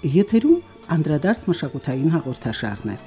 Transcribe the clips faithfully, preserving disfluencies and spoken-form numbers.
Եթերում անդրադարձ մշակութային հաղորդաշարն է։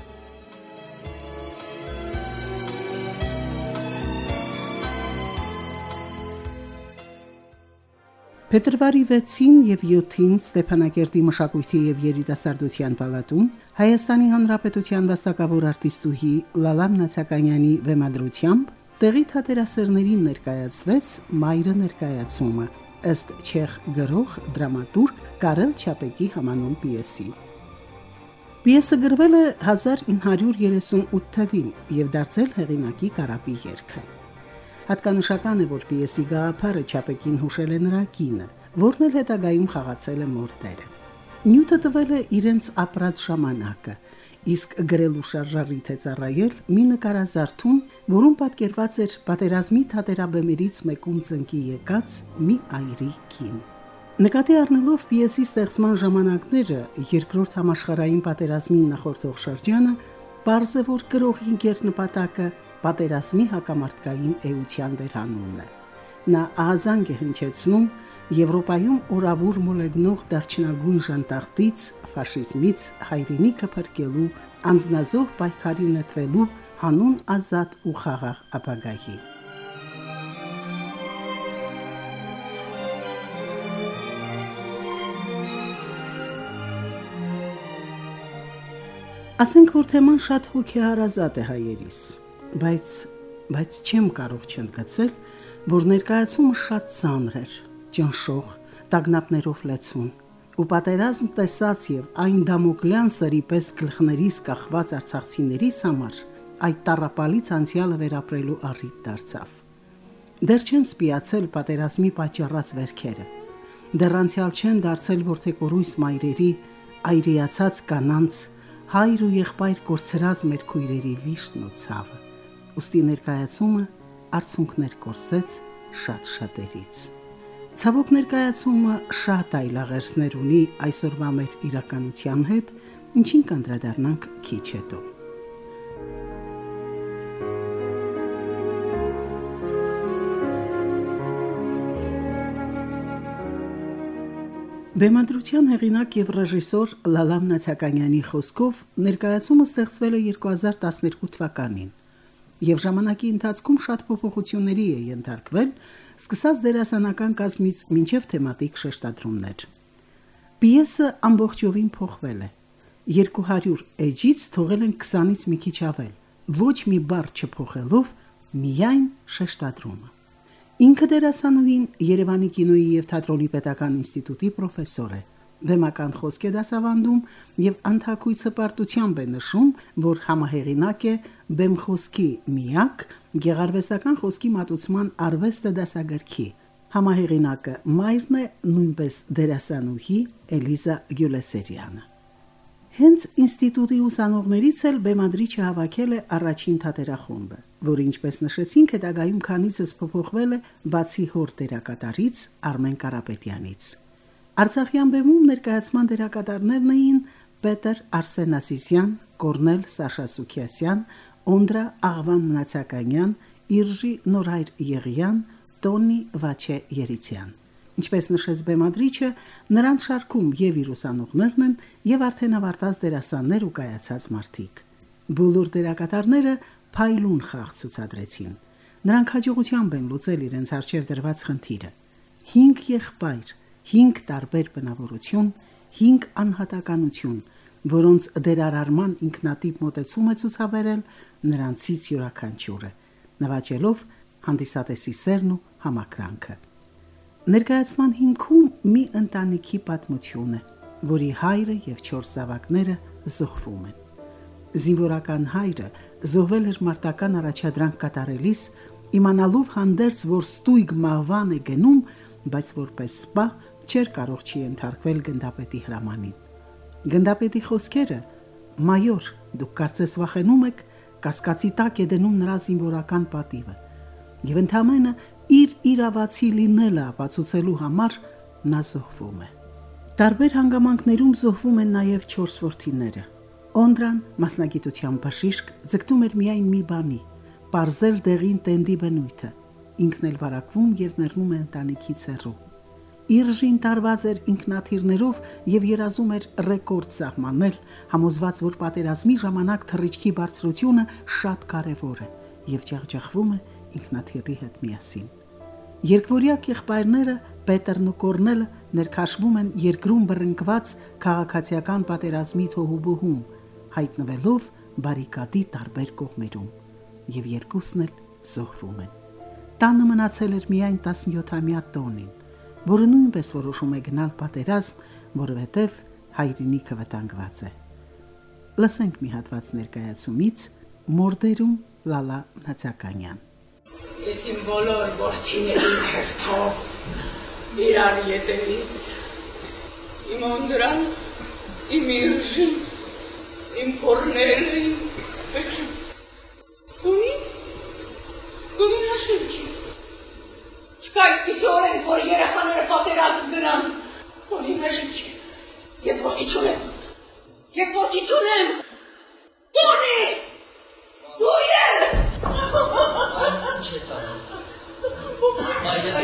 Փետրվարի վեցին եւ յոթին Ստեփանակերտի մշակույթի եւ երիտասարդության պալատում Հայաստանի Հանրապետության վաստակավոր արտիստուհի Լալամ Նացականյանի վեմադրությամբ տեղի թատերասերներին ներկայացվեց «Մայրը ներկայացումը» ըստ չեխ գրող դրամատուրգ Կարել Չապեկի համանուն պիեսի։ Պիեսը գրվել է հազար ինը հարյուր երեսունութ թվականին եւ դարձել հեղինակի կարապի երգը։ Հատկանշական է, որ պիեսի գաղափարը Չապեկին հուշել է նրա կինը, որն էլ հետագայում խաղացել է մոր դերը։ Նյութը տվել է իրենց ապրած ժամանակը, իսկ գրելու շարժառիթ է ծառայել մի նկարազարդում, որում պատկերված էր պատերազմի թատերաբեմերից մեկում ծնկի եկած մի այրի կին։ Նկատի առնելով պիեսի ստեղծման ժամանակները, երկրորդ համաշխարհային պատերազմին նախորդող շրջանը, պարզ է, որ գրողի գերնպատակը պատերազմի հակամարտկային էության վերանումն է։ Նա ահազանգ է հնչեցնում Եվրոպայում օրավուր մոլեգնող դարչնագույն ժանտախտից, ֆաշիզմից հայրենիքը փրկելու, անձնազոհ պայքարի նետվելու հանուն ազատ ու խաղաղ ապագայի։ Ասենք որ թեման շատ հոգեհարազատ է հայերիս, բայց բայց չեմ կարող չընդգծել, որ ներկայացումը շատ ծանր էր, ճնշող, տագնապներով լեցուն, ու պատերազմ տեսած եւ այն դամոկլյան սրի պես գլխներից կախված արցախցիներիս համար այդ տառապալից անցյալը վերապրելու առիթ դարձավ։ Դեռ չեն սպիացել պատերազմի պատճառած վերքերը, դեռ անցյալ չեն դարձել որդեկորույս մայրերի, այրիացած կանանց, հայր ու եղբայր կորցրած մեր քույրերի վիշտն ու ցավը։ Ուստի ներկայացումը արցունքներ կորսեց շատ շատերից։ Ցավոք ներկայացումը շատ այլաղերսներ ունի այսօրվա մեր իրականության հետ, ինչին կանդրադառնանք քիչ հետո։ Բեմադրության հեղինակ եւ ռեժիսոր Լալամ Նացականյանի խոսքով ներկայացումը ստեղծվել է երկու հազար տասներկու թվականին եւ ժամանակի ընթացքում շատ փոփոխությունների է ենթարկվել, սկսած դերասանական կազմից մինչև թեմատիկ շեշտադրումներ։ Պիեսը ամբողջովին փոխվել է։ երկու հարյուր էջից թողել են քսանից մի քիչ ավել, ոչ մի բառ չփոխելով, միայն շեշտադրումը։ Ինքը դերասանուհին Երևանի կինոյի եւ թատրոնի պետական ինստիտուտի պրոֆեսոր է։ Բեմական խոսք է դասավանդում եւ անթակույց հպարտությամբ է նշում, որ համահեղինակ է բեմխոսքի միակ գեղարվեստական խոսքի մատուցման արվեստը դասագրքի։ Համահեղինակը մայրն է, նույնպես դերասանուհի Էլիզա Գյուլեսերյանը։ Հենց ինստիտուտի ուսանողներից էլ բեմադրիչը հավաքել է առաջին թատերախումբը, որը ինչպես նշեցինք, հետագայում քանիցս փոփոխվել է բացի հոր դերակատարից Արմեն Կարապետյանից։ Արցախյան բեմում ներկայացման դերակատարներն էին Պետր Արսեն Ասիսյան, Կորնել Սաշա Սուքիասյան, Օնդրա Աղվան Նացականյան, Իրժի Նորայր Եղյան, Տոնի Վաչե Երիցյան։ Ինչպես նշեց բեմադրիչը, նրան շարքում եւ իր ուսանողներն են եւ արդեն ավարտած դերասաններ ու կայացած մարդիկ։ Բոլոր դերակատարները փայլուն խաղ ցուցադրեցին։ Նրանք հաջողությամբ են լուծել իրենց առջև դրված խնդիրը։ հինգ եղբայր, հինգ տարբեր բնավորություն, հինգ անհատականություն, որոնց դերարարման ինքնատիպ մոտեցում է ցուցաբերել նրանցից յուրաքանչյուրը, նվաճելով հանդիսատեսի սերն ու համակրանքը։ Ներկայացման հիմքում մի ընտանիքի պատմություն է, որի հայրը եւ չորս զավակները զոհվում են։ Զինվորական հայրը զոհվել էր մարտական առաջադրանք կատարելիս, իմանալով հանդերձ, որ ստույգ մահվան է գնում, բայց որպես սպա չէր կարող չի ենթարկվել գնդապետի հրամանին։ Գնդապետի խոսքերը. «Մայոր, դուք կարծես վախենում եք, կասկածի տակ է դնում նրա զինվորական պատիվը»։ Եվ ընդամենը իր իրավացի լինելը ապացուցելու համար նա զոհվում է։ Տարբեր հանգամանքներում զոհվում են նաև չորս որդիները։ Օնդրան մասնագիտությամբ բժիշկ ձգտում էր միայն մի բանի՝ պարզել դեղին տենդի բնույթը, ինքն էլ վարակվում եւ մեռնում է ընտանիքից հեռու։ Իրջին տարված էր ինքնաթիռներով եւ երազում էր ռեկորդ սահմանել, համոզված, որ պատերազմի ժամանակ թռիչքի բարձրությունը շատ կարեւոր է եւ ջախջախվում է ինքնաթիռի հետ միասին։ Երկվորյակ եղբայրները Պետերն ու Կորնելը ներքաշվում են երկրում բռնկված քաղաքացիական պատերազմի թոհուբոհում, հայտնվելով բարիկադի տարբեր կողմերում, եւ երկուսն էլ զոհվում են։ Տանը մնացել էր միայն տասնյոթամյա տոնին, որը նույնպես որոշում է գնալ պատերազմ, որովհետև հայրենիքը վտանգված է։ Լսենք մի հատված ներկայացումից Մորդերում Լալա Նացականյան։ Ես իմ բոլոր որդիներին հերթով իրար ետևից, իմ Անդրան, իմ Իրջին, իմ Կորնելին, Տունին, Տունին հաշիվ չի։ Չկա այդպիսի օրենք, որ երեխաները պատերազմ գնան, Տունին հաշիվ չի։ Ես որդի չունեմ, ես որդի չունեմ, Տունի, դու ել։ Ինչ ես անում։ Մայրես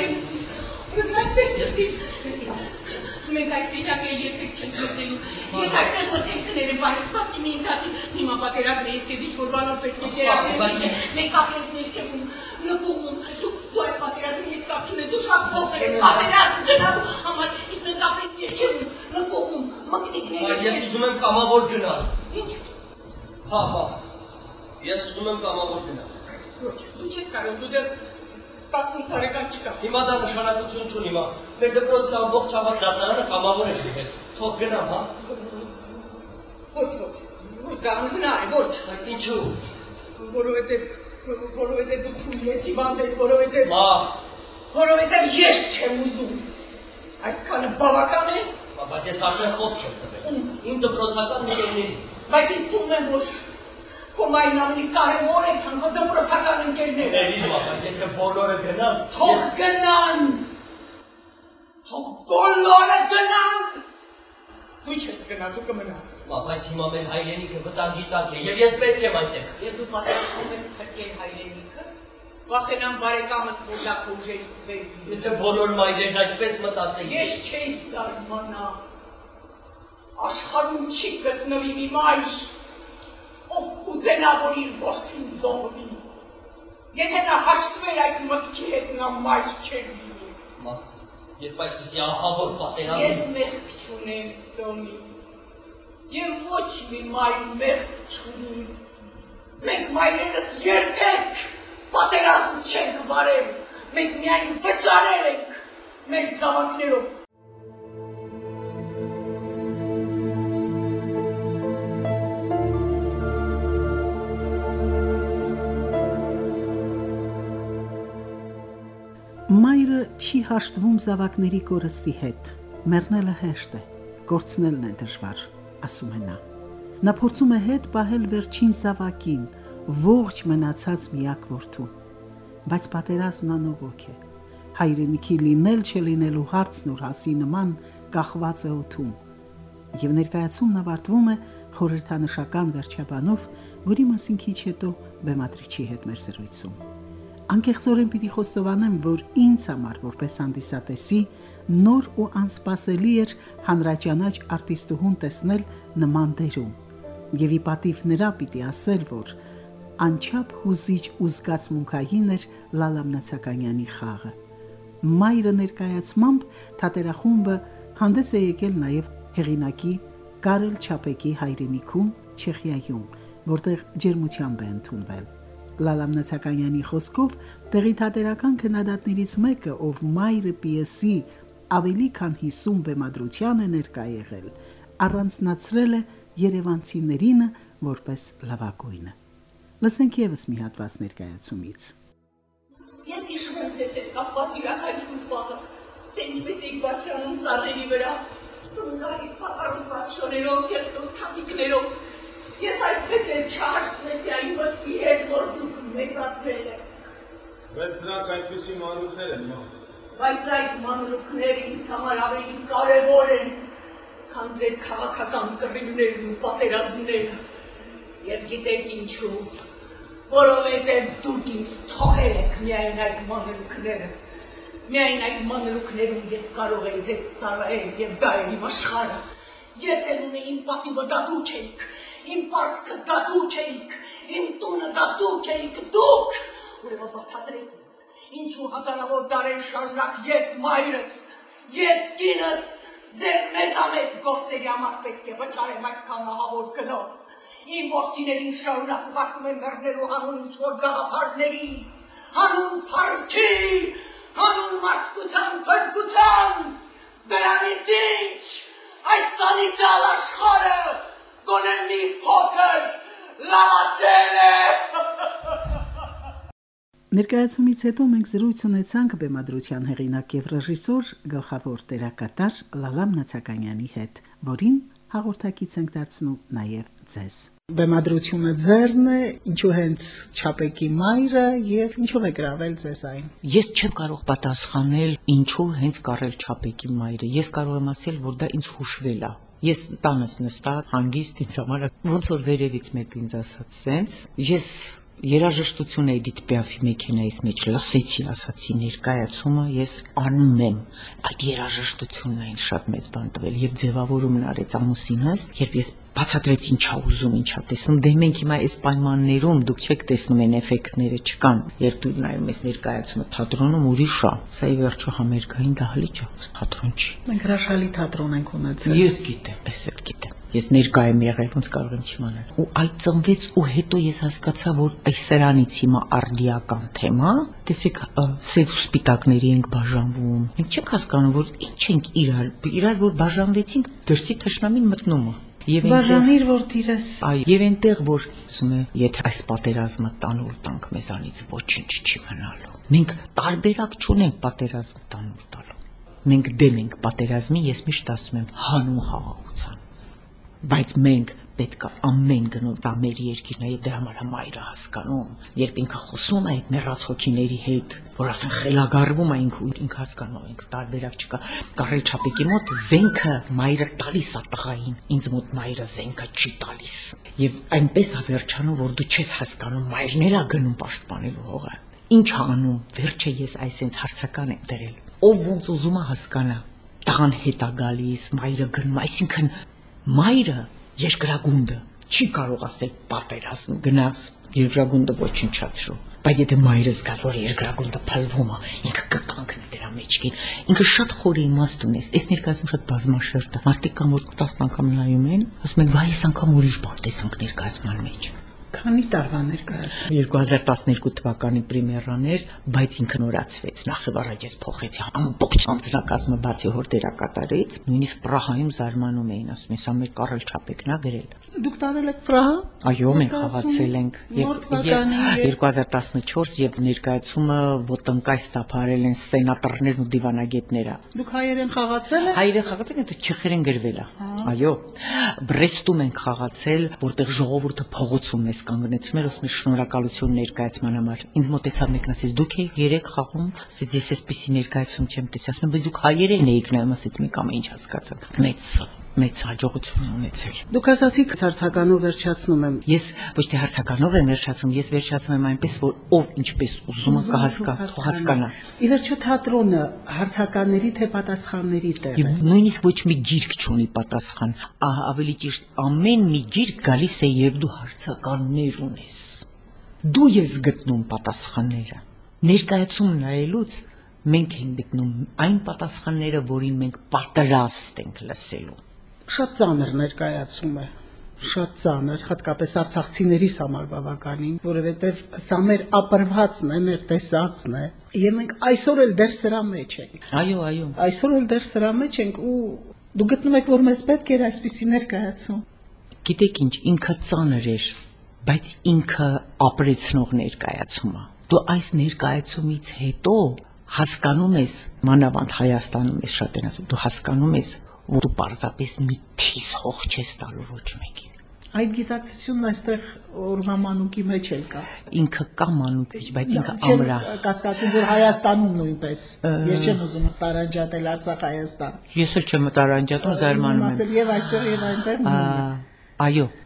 Մենք այս իրակել երբեք չենք գտնելու։ Ես այստեղ ոթենքներ եմ բայր, սպասի մի ինքատի, հիմա պատերազմ է, ես կեզ ինչ-որ բանով պետք է կերակել, մենք ապրենք ներքևում, նկուղում, դու այս պատերազմի հետ կապ չունես, դու շատ փոխ ես պատերազմ գնալու համար, իսկ մենք ապրենք ներքևում, նկուղում, մկնիկները։ Ես ուզում եմ կամավոր գնալ։ Ինչ։ Հա, հա, ես ուզում եմ կամավոր գնալ։ Ոչ, դու չես կարող, դու դեռ տասնութ տարեկան չկաս։ Հիմա դա նշանակություն չունի, հիմա մեր դպրոցի ամբողջ հավաք դասարանը կամավոր է գնել։ Թող գնամ, հա։ Ոչ, ոչ, ոչ, դա անհնար է, ոչ։ Բայց ինչու։ Որովհետև, որովհետև դու թույլ ես հիվանդ ես, որովհետև… Մա։ Որովհետև ես չեմ ուզում։ Այսքանը բավական է։ Բայց ես արդեն խոսք եմ տվել։ Իմ դպրոցական ընկերների։ Բայց ես թվում եմ, որ քո մայրն ավելի կարևոր է, քան քո դպրոցական ընկերները։ Էլի, բայց եթե բոլորը գնան… Թող գնան։ Թող բոլորը գնան։ Դու չես գնա, դու կմնաս։ Բայց հիմա մեր հայրենիքը վտանգի տակ է, եւ ես պետք եմ այնտեղ։ Եվ դու պատրաստվում ես փրկել հայրենիքը, վախենամ բարեկամս, որ դա քո ուժերից բերի։ Եթե բոլոր մայրերն այդպես մտածեին։ Ես չէի զարմանա։ Աշխարհում չի գտնվի մի մայր, ով կուզենա, որ իր որդին զոհվի։ Եթե նա հաշտվեր այդ մտքի հետ, նա մայր չէր լինի։ Մա, երբ այսպիսի ահավոր պատերազմ… Ես մեղք չունեմ, Տոնի, և ոչ մի մայր մեղք չունի։ Մենք մայրերս երբեք պատերազմ չենք վարել, մենք միայն վճարել ենք մեր զավակներով։ Մայրը չի հաշտվում զավակների կորստի հետ, մեռնելը հեշտ է, կորցնելն է դժվար, ասում է նա։ Նա փորձում է հետ պահել վերջին զավակին, ողջ մնացած միակ որդուն, բայց պատերազմն անողոք է, հայրենիքի լինել չլինելու հարցն ու հասի նման կախված է օդում, և ներկայացումն ավարտվում է խորհրդանշական վերջաբանով, որի մասին քիչ հետո բեմադրիչի հետ մեր զրույցում։ Անկեղծորեն պիտի խոստովանեմ, որ ինձ համար որպես հանդիսատեսի նոր ու անսպասելի էր հանրաճանաչ արտիստուհուն տեսնել նման դերում, եւ ի պատիվ նրա պիտի ասել, որ անչափ հուզիչ ու զգացմունքային էր Լալամ Նացականյանի խաղը։ Մայրը ներկայացմամբ թատերախումբը հանդես է եկել նաեւ հեղինակի Կարել Չապեկի հայրենիքում Չեխիայում, որտեղ ջերմությամբ է ընդունվել։ Լալամ Նացականյանի խոսքով տեղի թատերական քննադատներից մեկը, ով մայրը պիեսի ավելի քան հիսուն բեմադրության է ներկա եղել, առանձնացրել է երևանցիներինը որպես լավագույնը։ Լսենք եւս մի հատված ներկայացումից։ Ես հիշում եմ ձեզ հետ կապված յուրաքանչյուր պահը, թե ինչպես եք բարձրանում ծառերի վրա, գալիս պատառոտված շորերով, կեղտոտ թափիկներով։ Ես այսպես էլ չհաշտվեցի այն մտքի հետ, որ դուք մեծացել եք։ Բայց դրանք այդպիսի մանրուքներ են, մա։ Բայց այդ մանրուքները ինձ համար ավելի կարևոր են, քան ձեր քաղաքական կռիվներն ու պատերազմները։ Եվ գիտեք ինչու, որովհետև դուք ինձ թողել եք միայն այդ մանրուքները։ Միայն այդ մանրուքներում ես կարող էի ձեզ ծառայել եւ դա էր իմ աշխարհը։ Ես էլ ունեի իմ պատիվը, դա դուք էիք, իմ պարտքը դա դուք էիք, իմ տունը դա դուք էիք, դուք։ Ուրեմն բացատրեք ինձ, ինչու հազարավոր դարեր շարունակ ես մայրս, ես կինս, ձեր մեծամեծ գործերի համար պետք է վճարեմ այդքան ահավոր գնով։ Իմ որդիներին շարունակ ուղարկում եմ մեռնելու հանուն ինչ-որ գաղափարների, հանուն փառքի, հանուն մարդկության փրկության, դրանից ինչ, այս անիծյալ աշխարհը գոնե մի փոքր լավացել է։ Ներկայացումից հետո մենք զրույց ունեցանք բեմադրության հեղինակ եւ ռեժիսոր գլխավոր դերակատար Լալամ Նացականյանի հետ, որին հաղորդակից ենք դարձնում նաեւ ձեզ։ Բեմադրությունը ձեռն է, ինչու հենց Չապեկի մայրը եւ ինչով է գրավել ձեզ այն։ Ես չեմ կարող պատասխանել ինչու հենց Կարել Չապեկի մայրը։ Ես կարող եմ ասել, որ դա ինձ հուշվել է։ Ես տանս նստած, հանգիստ ինձ համար ոնց որ վերևից մեկ ինձ ասաց, սենց ես երաժշտություն էի դիտպեաֆի մեքենայից մեջ լսեցի, ասացի ներկայացումը ես անում եմ։ Այդ երաժշտությունն է ինձ շատ մեծ բան տվել եւ ձևավորումն արեց ամուսինս, երբ ես բացատրեց ինչա ուզում, ինչա տեսնում, դե մենք հիմա այս պայմաններում դուք չեք տեսնում են էֆեկտները չկան, երբ դու նայում ես ներկայացումը թատրոնում ուրիշ է, սա ի վերջո համերգային դահլիճ է, թատրոն չի։ Մենք հրաշալի թատրոն ենք ունեցել։ Ես գիտեմ, ես էլ գիտեմ։ Ես ներկա եմ եղել, ոնց կարող եմ չիմանալ։ Ու այդ ծնվեց ու հետո ես հասկացա, որ այս սրանից հիմա արդիական թեմա, տեսեք, սև ու սպիտակների ենք բաժանվում։ Մենք չենք հասկանում, որ ինչ ենք իրար, իրար որ բաժանվեցինք, դրսի թշնամին մտնում է։ Բաժանիր որ դիրես։ Այ եւ այնտեղ որ ասում է, եթե այս պատերազմը տանուլ տանք մեզանից ոչինչ չի մնալու։ Մենք տարբերակ չունենք պատերազմ տանուլ տալու։ Մենք դեմ ենք պատերազմի, ես միշտ ասում եմ հանուն խաղաղության։ Բայց մենք պետք է ամեն գնով դա մեր երկիրն է եւ դրա համար մայրը հասկանում, երբ ինքը խոսում է այդ մեռած հոգիների հետ, որ արդեն խելագարվում է ինքը ինքը հասկանում, ինքը տարբերակ չկա։ Կարել Չապեկի մոտ զենքը մայրը տալիս է տղային, ինձ մոտ մայրը զենքը չի տալիս։ Եվ այնպես է վերջանում, որ դու չես հասկանում մայրն է գնում պաշտպանելու հողը։ Ինչ անում, վերջը ես այսենց հարցական եմ դրել։ Ով ոնց ուզում է հասկանա, տղան հետ է գալիս, մայրը գնում, այսինքն մայրը երկրագունդը չի կարող ասել պատերազմ գնաց, երկրագունդը ոչնչացրու, բայց եթե մայրը զգաց, որ երկրագունդը փլվում է, ինքը կկանգնի դրա մեջքին, ինքը շատ խոր իմաստ ունի, այս ներկայացում շատ բազմաշերտ է, մարդիկ կան, որ տասն անգամ նայում են, ասում են, վայ, այս անգամ ուրիշ բան տեսանք ներկայացման մեջ։ Քանի տարվա ներկայացում։ երկու հազար տասներկու թվականի պրեմիերաներ, բայց ինքը նորացվեց, նախ առաջ ես փոխեցի ամբողջ անձնակազմը բացի հոր դերակատարից, նույնիսկ Պրահայում զարմանում էին, ասում են, սա մեր Կարել Չապեկն է գրել։ Դուք տարել եք Պրահա։ Այո, մենք խաղացել ենք երկու հազար տասնչորս եւ ներկայացումը ոտնկայս ծափարել են սենատորներն ու դիվանագետները։ Դուք հայերեն խաղացել եք։ Հայերեն խաղացել են, թե չեխերեն գրվել է։ Այո, Բրեստում ենք խաղացել, որտեղ ժողովուրդը փողոցում էս կանգնեցնում էր, ասում էր շնորհակալություն ներկայացման համար։ Ինձ մոտեցավ մեկն ասեց, դուք եք երեք խաղում, ասեց ես էսպիսի ներկայացում չեմ տեսել, ասում եմ, բայց դուք հայերեն էիք նայում, ասեց մեկ ամեն ինչ հասկացա։ Մեծ մեծ հաջողություն ունեցել։ Դուք ասացիք հարցականով վերջացնում եմ։ Ես ոչ թե հարցականով եմ վերջացնում, ես վերջացնում եմ այնպես, որ ով ինչպես ուզում է կհասկա, հասկանա։ Ի վերջո թատրոնը հարցականների թե պատասխանների տեղ է։ Նույնիսկ ոչ մի գիրք չունի պատասխան, ավելի ճիշտ ամեն մի գիրք գալիս է, երբ դու հարցականներ ունես։ Դու ես գտնում պատասխանները։ Ներկայացում նայելուց մենք ենք գտնում այն պատասխանները, որին մենք պատրաստ ենք լսելու։ Շատ ծանր ներկայացում է, շատ ծանր, հատկապես արցախցիներիս համար բավականին, որովհետև սա մեր ապրվածն է, մեր տեսածն է, եւ մենք այսօր էլ դեռ սրա մեջ ենք։ Այո, այո։ Այսօր էլ դեռ սրա մեջ ենք ու դու գտնում եք, որ մեզ պետք էր այսպիսի ներկայացում։ Գիտեք ինչ, ինքը ծանր էր, բայց ինքը ապրեցնող ներկայացում է։ Դու այս ներկայացումից հետո հասկանում ես, մանավանդ Հայաստանում ես շատ են ասում, դու հասկանում ես, որ դու պարզապես մի թիս հող չես տալու ոչ մեկին։ Այդ գիտակցությունն այստեղ օրվա մանուկի մեջ էլ կա։ Ինքը կա մանուկ մեջ, բայց ինքը ամրա։ Կասկածում, որ Հայաստանում նույնպես։ Ես չեմ ուզում տարանջատել Արցախ-Հայաստան։ Ես էլ չեմ տարանջատում, զարմանում եմ։ Ասել եւ այստեղ եւ այնտեղ։ Այո,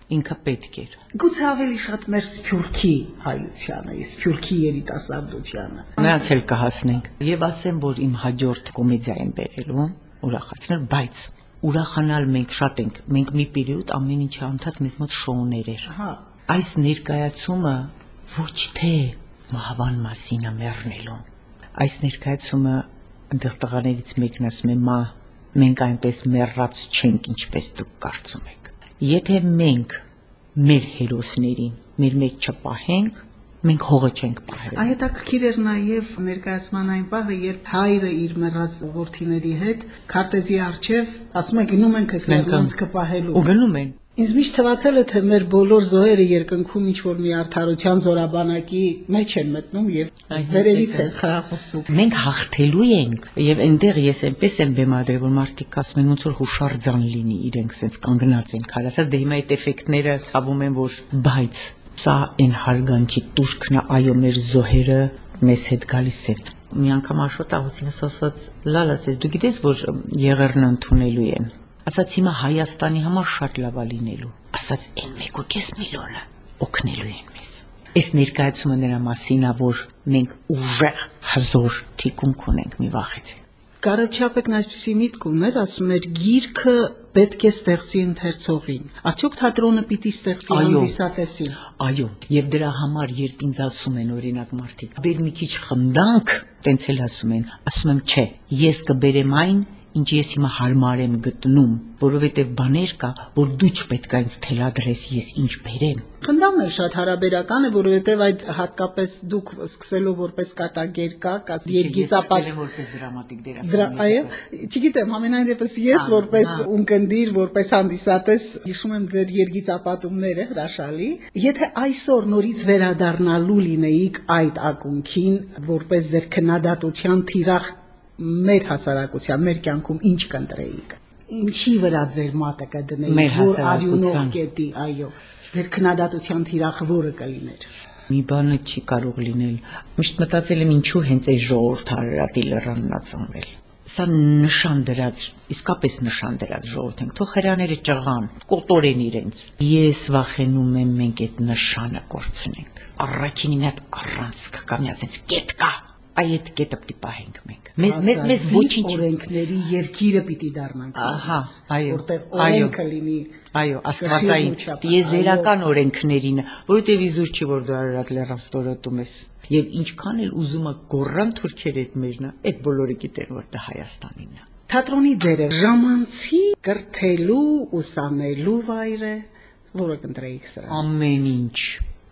ինքը պետք էր։ Գուցե ավելի շատ մեր սփյուռքի հայությանը, սփյուռքի երիտասարդությանը։ Նրանց էլ կհասնենք։ Եվ ասեմ, որ իմ հաջորդ կոմեդիա եմ բերելու, ուրախացնել, բայց ուրախանալ մենք շատ ենք։ Մենք մի պերիոդ ամեն ինչը անդադ մեզ մոտ շոուներ էր։ Հա։ Այս ներկայացումը ոչ թե մահվան մասին է մեռնելու։ Այս ներկայացումը այնտեղ տղաներից մեկն ասում է՝ «Մա, մենք այնպես մեռած չենք, ինչպես դուք կարծում եք»։ Եթե մենք մեր հերոսներին մեր մեջ չպահենք, մենք հողը չենք պահել։ Հետաքրքիր էր նաև ներկայացման այն պահը, երբ հայրը իր մեռած որդիների հետ քարտեզի առջև ասում է գնում ենք այս լեռնանցքը պահելու։ Ու գնում են։ Ինձ միշտ թվացել է, թե մեր բոլոր զոհերը երկնքում ինչ-որ մի արդարության զորաբանակի մեջ են մտնում եւ վերևից են խրախուսում։ Մենք հաղթելու ենք եւ այնտեղ ես այնպես եմ բեմադրել, որ մարդիկ ասում են ոնց որ հուշարձան լինի, իրենք sense կանգնած են քարացած, դե հիմա այդ էֆեկտները ցավում են, որ բայց սա այն հարգանքի տուրքն է, այո, մեր զոհերը մեզ հետ գալիս են։ Մի անգամ Աշոտ Աղոսինս ասաց՝ «Լալ, ասես, դու գիտես, որ եղերն ընդունելու են»։ Ասաց հիմա Հայաստանի համար շատ լավ է լինելու։ Ասաց այն մեկ ու կես միլիոնը օգնելու են մեզ։ Այս ներկայացումը նրա մասին է, որ մենք ուժեղ հզոր թիկունք ունենք, մի վախեցեք։ Կարաչապետն այսպիսի միտք ուներ, ասում էր գիրքը պետք է ստեղծի ընթերցողին։ Արդյոք թատրոնը պիտի ստեղծի հանդիսատեսին։ Այո, եւ դրա համար երբ ինձ ասում են օրինակ մարդիկ, «Բեր մի քիչ խնդանք», տենց էլ ասում են, ասում եմ՝ «Չէ, ես կբերեմ այն, ինչ ես հիմա հարմար եմ գտնում, որովհետև բաներ կա, որ դու չպետք է ինձ թելադրես, ես ինչ բերեմ»։ Խնդանն էլ շատ հարաբերական է, որովհետև այդ հատկապես դուք սկսելով որպես կատակեր կաք, երգիծապատ որպես դրամատիկ դերասան։ Այո, չգիտեմ, համենայն դեպս ես որպես ունկնդիր, որպես հանդիսատես հիշում եմ ձեր երգիծապատումները հրաշալի։ Եթե այսօր նորից վերադառնալու լինեիք այդ ակունքին, որպես ձեր քննադատության թիրախ մեր հասարակության, մեր կյանքում ինչ կընտրեիք։ Ինչի վրա ձեր մատը կդնեիք, որ արյունով կետի, այո, ձեր քննադատության թիրախը որը կլիներ։ Մի բանը չի կարող լինել։ Միշտ մտածել եմ ինչու հենց այս ժողովուրդ Արարատի լեռանն ա ծնվել։ Սա նշան դրած, իսկապես նշան դրած ժողովուրդ ենք, թող հրաները ճղան, կոտորեն իրենց։ Ես վախենում եմ մենք այդ նշանը կորցնենք։ Առաքինի մի հատ առանցք կա, մի հատ կետ կա։ Այդ կետը պիտի պահենք մենք։ Մեզ մեզ մեզ ոչինչ օրենքների երկիրը պիտի դառնանք։ Ահա, այո, որտեղ օրենքը լինի։ Այո, աստվածային, տիեզերական օրենքներին, որովհետև իզուր չի որ դու Արարատ լեռան ստորոտում ես։ Եվ ինչքան էլ ուզում ա գոռան թուրքեր այդ մերնա, այդ բոլորը գիտեն որ դա Հայաստանին է։ Թատրոնի դերը ժամանցի կրթելու, ուսանելու վայր է, որը կընտրեիք սրա։ Ամեն ինչ,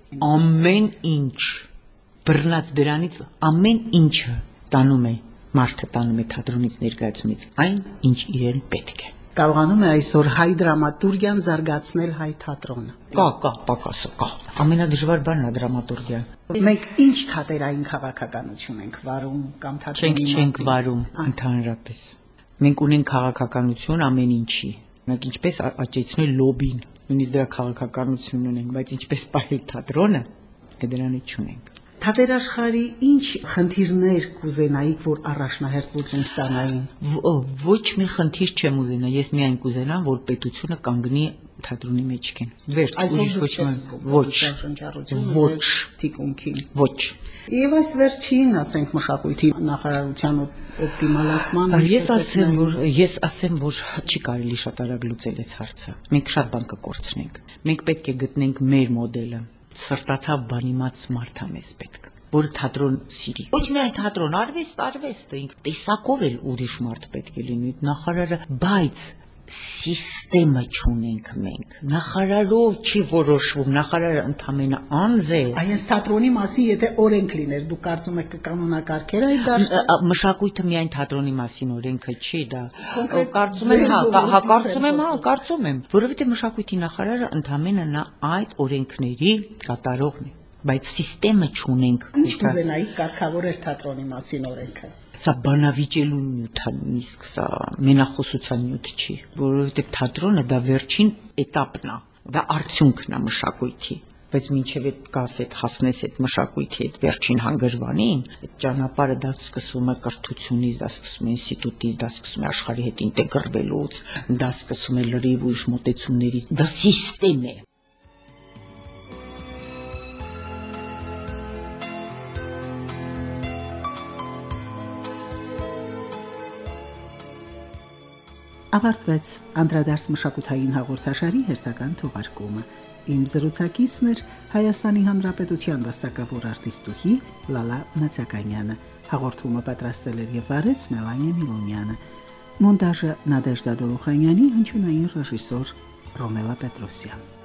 ամեն ինչ բռնած դրանից ամեն ինչը տանում է մարդը տանում է թատրոնից ներկայացումից այն ինչ իրեն պետք է։ Կարողանում է այսօր հայ դրամատուրգիան զարգացնել հայ թատրոնը։ Կա, կա, պակասը կա։ Ամենադժվար բանն է դրամատուրգիան։ Մենք ինչ թատերային քաղաքականություն ենք վարում կամ թատրոնի մասին։ Չենք չենք վարում ընդհանրապես։ Մենք ունենք քաղաքականություն ամեն ինչի։ Մենք ինչպես աճեցնել լոբին, նույնիսկ դրա քաղաքականություն ունենք, բայց ինչպես պահել թատրոնը, դրանից չունենք։ Թատերաշխարհի ինչ խնդիրներ կուզենայիք, որ առաջնահերթ լուծում ստանային։ Ոչ մի խնդիր չեմ ուզենա, ես միայն կուզենամ, որ պետությունը կանգնի թատրոնի մեջքին։ Վերջ, ուրիշ ոչ մի ոչ, ոչ, թիկունքին։ Ոչ։ Եվ այս վերջին, ասենք մշակույթի նախարարության օպտիմալացման։ Ես ասեմ, որ ես ասեմ, որ չի կարելի շատ արագ լուծել այս հարցը։ Մենք շատ բան կկորցնենք։ Մենք պետք է գտնենք մեր մոդելը։ Սրտացավ բանիմաց մարդ է մեզ պետք, որ թատրոն սիրի։ Ոչ միայն թատրոն, արվեստ, արվեստը ինք տեսակով էլ ուրիշ մարդ պետք է լինի, նախարարը, բայց սիստեմը չունենք մենք։ Նախարարով չի որոշվում, նախարարը ընդամենը անձ է։ Այս թատրոնի մասին եթե օրենք լիներ, դու կարծում եք կկանոնակարգեր այդ դարձ։ Մշակույթը միայն թատրոնի մասին օրենքը չի, դա կարծում եմ, հա, հա, կարծում եմ, հա, կարծում եմ, որովհետև մշակույթի նախարարը ընդամենը նա այդ օրենքների կատարողն է, բայց սիստեմը չունենք։ Ինչ կուզենայի կարգավորել թատրոնի մասին օրենքը։ Սա բանավիճելու նյութ է, նույնիսկ սա մենախոսության նյութ չի, որովհետև թատրոնը դա վերջին էտապն է, դա արդյունքն է մշակույթի, բայց մինչև այդ կաս այդ հասնես այդ մշակույթի այդ վերջին հանգրվանին, այդ ճանապարհը դա սկսվում է կրթությունից, դա սկսվում է ինստիտուտից, դա սկսվում է աշխարհի հետ ինտեգրվելուց, դա սկսվում է լրիվ ուրիշ մոտեցումներից, դա սիստեմ է։ ավարտվեց անդրադարձ մշակութային հաղորդաշարի հերթական թողարկումը։ Իմ զրուցակիցն էր Հայաստանի Հանրապետության վաստակավոր արտիստուհի Լալա Նացականյանը։ Հաղորդումը պատրաստել էր եւ վարեց Մելանիա Միլոնյանը։ Մոնտաժը Նադեժդա Դոլուխանյանի, հնչյունային ռեժիսոր Ռոմելա Պետրոսյան։